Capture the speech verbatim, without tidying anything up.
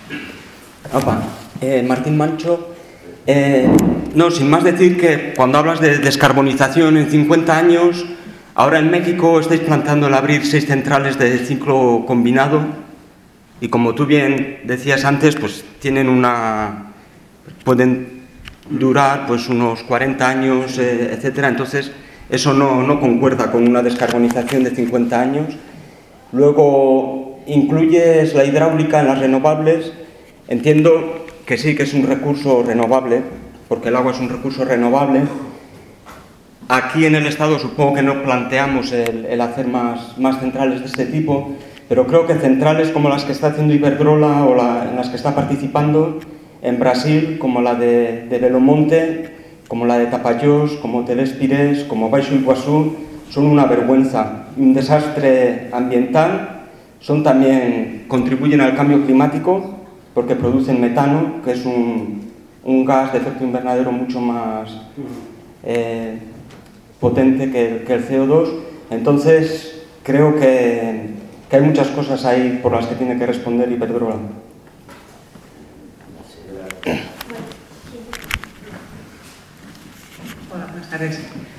Opa, eh, Martín Mancho. Eh, no, sin más decir que cuando hablas de descarbonización en cincuenta años, ahora en México estáis planteando el abrir seis centrales de ciclo combinado y como tú bien decías antes, pues tienen una... pueden durar pues unos cuarenta años, eh, etcétera. Entonces, eso no, no concuerda con una descarbonización de cincuenta años. Luego, incluyes la hidráulica en las renovables. Entiendo que sí que es un recurso renovable, porque el agua es un recurso renovable. Aquí en el Estado supongo que no planteamos el, el hacer más, más centrales de este tipo, pero creo que centrales como las que está haciendo Iberdrola o la, en las que está participando en Brasil, como la de, de Belo Monte, como la de Tapajós, como Telés Pires, como Baixo Iguazú, son una vergüenza, un desastre ambiental. Son también, contribuyen al cambio climático porque producen metano, que es un, un gas de efecto invernadero mucho más eh, potente que, que el C O dos. Entonces, creo que, que hay muchas cosas ahí por las que tiene que responder Iberdrola. Hola, buenas tardes.